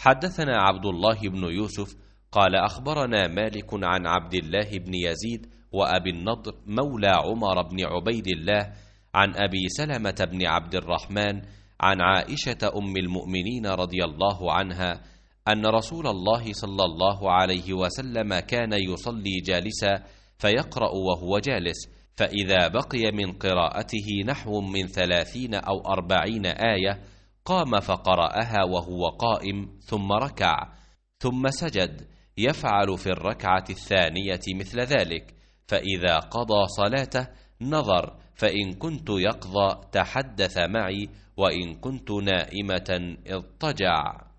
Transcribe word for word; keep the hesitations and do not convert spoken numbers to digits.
حدثنا عبد الله بن يوسف قال أخبرنا مالك عن عبد الله بن يزيد وأبي النضر مولى عمر بن عبيد الله عن أبي سلمة بن عبد الرحمن عن عائشة أم المؤمنين رضي الله عنها أن رسول الله صلى الله عليه وسلم كان يصلي جالسا فيقرأ وهو جالس، فإذا بقي من قراءته نحو من ثلاثين أو أربعين آية قام فقرأها وهو قائم ثم ركع ثم سجد، يفعل في الركعة الثانية مثل ذلك، فإذا قضى صلاته نظر فإن كنت يقظى تحدث معي وإن كنت نائمة اضطجع.